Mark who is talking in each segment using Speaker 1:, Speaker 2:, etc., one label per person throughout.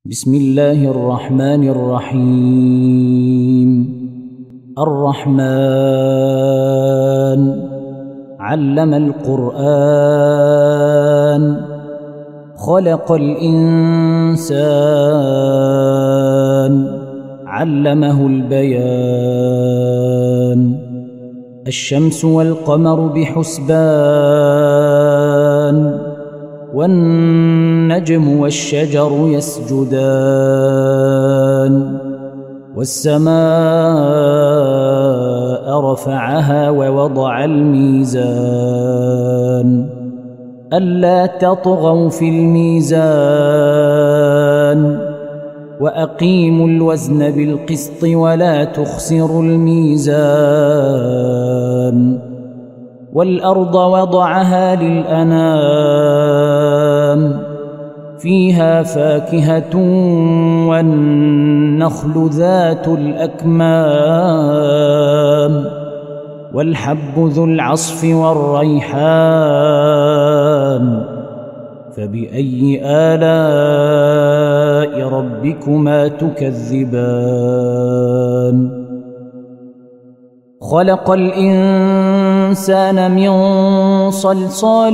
Speaker 1: بسم الله الرحمن الرحيم. الرحمن علم القرآن خلق الإنسان علمه البيان. الشمس والقمر بحسبان والنجم والشجر يسجدان. والسماء رفعها ووضع الميزان ألا تطغوا في الميزان وأقيموا الوزن بالقسط ولا تخسروا الميزان. والأرض وضعها للأنام فيها فاكهة والنخل ذات الأكمام والحب ذو العصف والريحان. فبأي آلاء ربكما تكذبان؟ خلق الإنسان من صلصال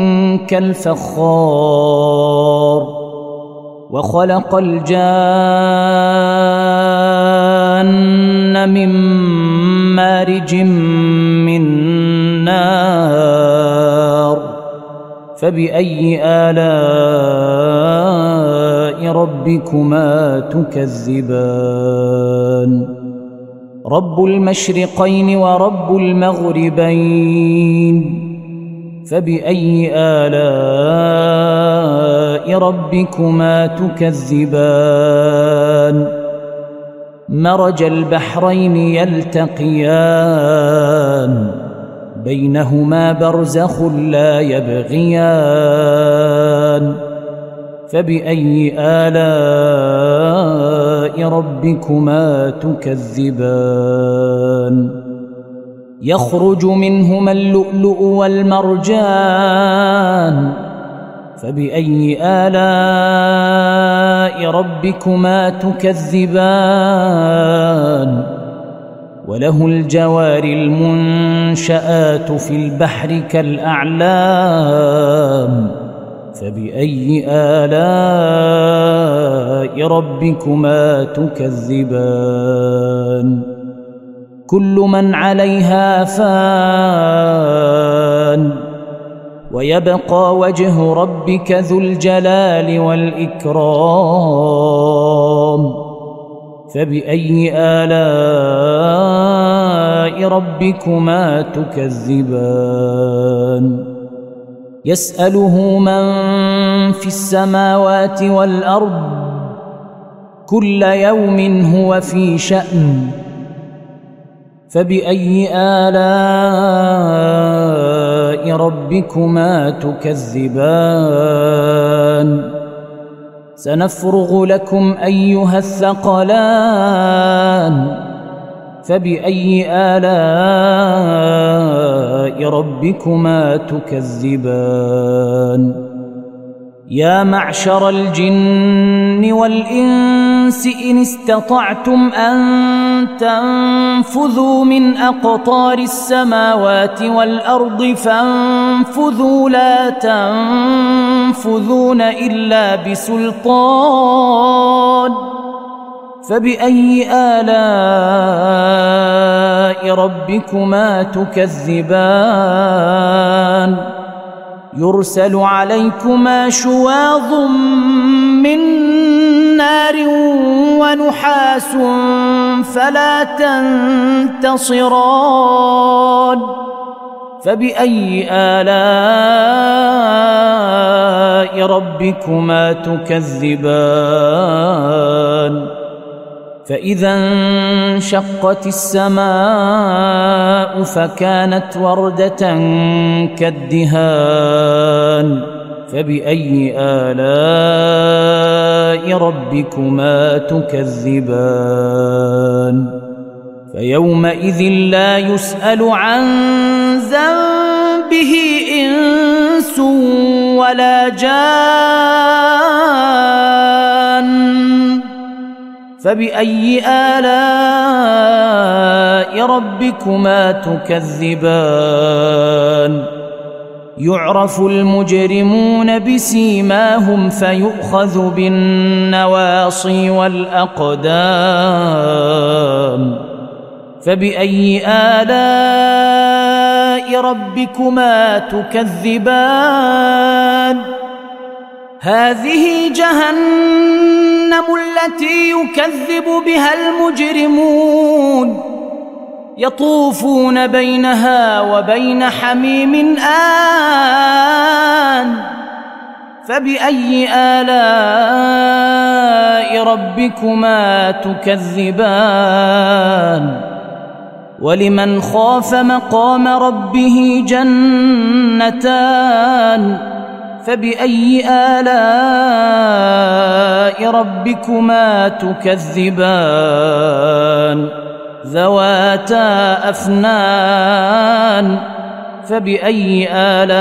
Speaker 1: كالفخار وخلق الجان من مارج من نار. فبأي آلاء ربكما تكذبان؟ رب المشرقين ورب المغربين. فبأي آلاء ربكما تكذبان؟ مرج البحرين يلتقيان بينهما برزخ لا يبغيان. فبأي آلاء ربكما تكذبان؟ يخرج منهما اللؤلؤ والمرجان. فبأي آلاء ربكما تكذبان؟ وله الجوار المنشآت في البحر كالأعلام. فبأي آلاء ربكما تكذبان؟ كل من عليها فان ويبقى وجه ربك ذو الجلال والإكرام. فبأي آلاء ربكما تكذبان؟ يسأله من في السماوات والأرض كل يوم هو في شأن. فبأي آلاء ربكما تكذبان؟ سنفرغ لكم أيها الثقلان. فبأي آلاء ربكما تكذبان؟ يا معشر الجن والإنس إن استطعتم أن تنفذوا من أقطار السماوات والأرض فانفذوا لا تنفذون إلا بسلطان. فبأي آلاء ربكما تكذبان؟ يرسل عليكما شواظ من نار ونحاس فلا تنتصران. فبأي آلاء ربكما تكذبان؟ فإذا انشقت السماء فكانت وردة كالدهان. فبأي آلاء ربكما تكذبان؟ فيومئذ لا يسأل عن ذنبه إنس ولا جان. فبأي آلاء ربكما تكذبان يعرف المجرمون بسيماهم فيؤخذ بالنواصي والأقدام فبأي آلاء ربكما تكذبان هذه جهنم التي يكذب بها المجرمون يطوفون بينها وبين حميم آن فبأي آلاء ربكما تكذبان ولمن خاف مقام ربه جنتان فبأي آلاء ربكما تكذبان ذواتا أفنان فبأي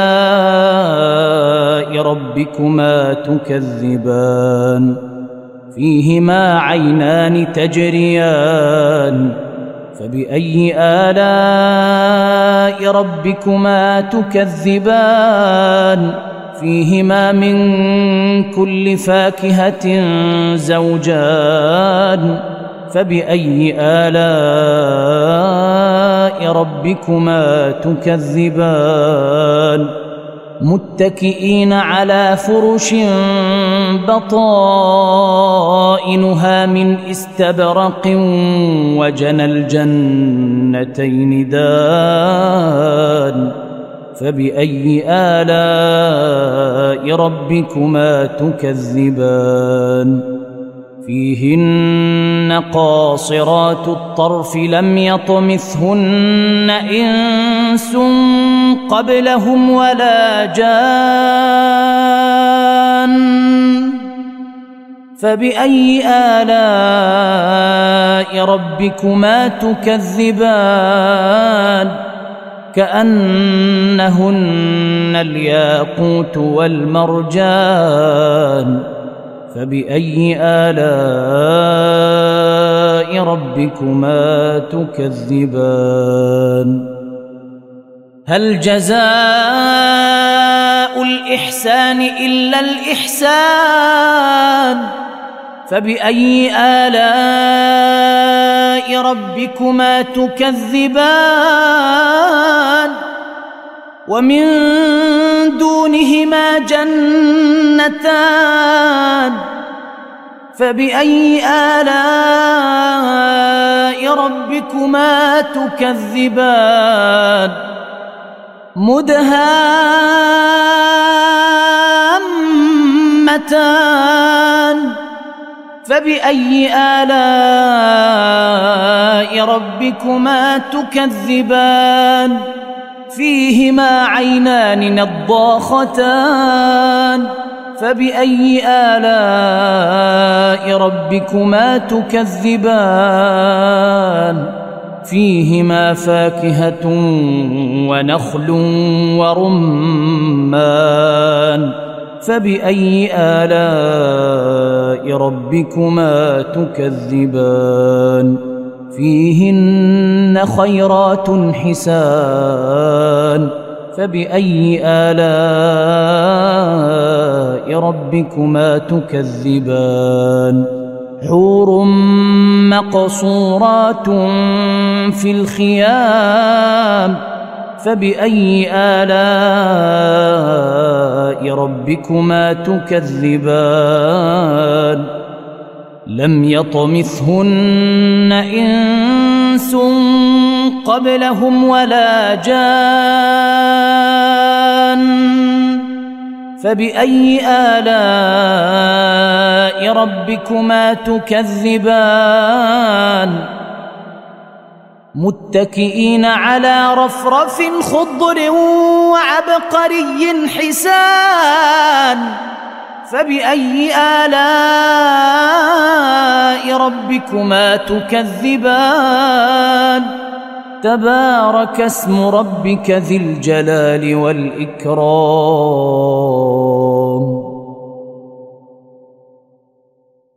Speaker 1: آلاء ربكما تكذبان فيهما عينان تجريان فبأي آلاء ربكما تكذبان فيهما من كل فاكهة زوجان فبأي آلاء ربكما تكذبان متكئين على فرش بطائنها من استبرق وجنى الجنتين دان فبأي آلاء ربكما تكذبان فيهن قاصرات الطرف لم يطمثهن إنس قبلهم ولا جان فبأي آلاء ربكما تكذبان كأنهن الياقوت والمرجان فبأي آلاء ربكما تكذبان هل جزاء الإحسان إلا الإحسان فبأي آلاء ربكما تكذبان ومن دونهما جنتان فبأي آلاء ربكما تكذبان مدهامتان فبأي آلاء ربكما تكذبان فيهما عينان نضاختان فبأي آلاء ربكما تكذبان فيهما فاكهة ونخل ورمان فبأي آلاء ربكما تكذبان فيهن خيرات حسان فبأي آلاء ربكما تكذبان حور مقصورات في الخيام فبأي آلاء ربكما تكذبان لم يطمثهن إنس قبلهم ولا جان فبأي آلاء ربكما تكذبان متكئين على رفرف خضر وعبقري حسان فبأي آلاء ربكما تكذبان تبارك اسم ربك ذي الجلال والإكرام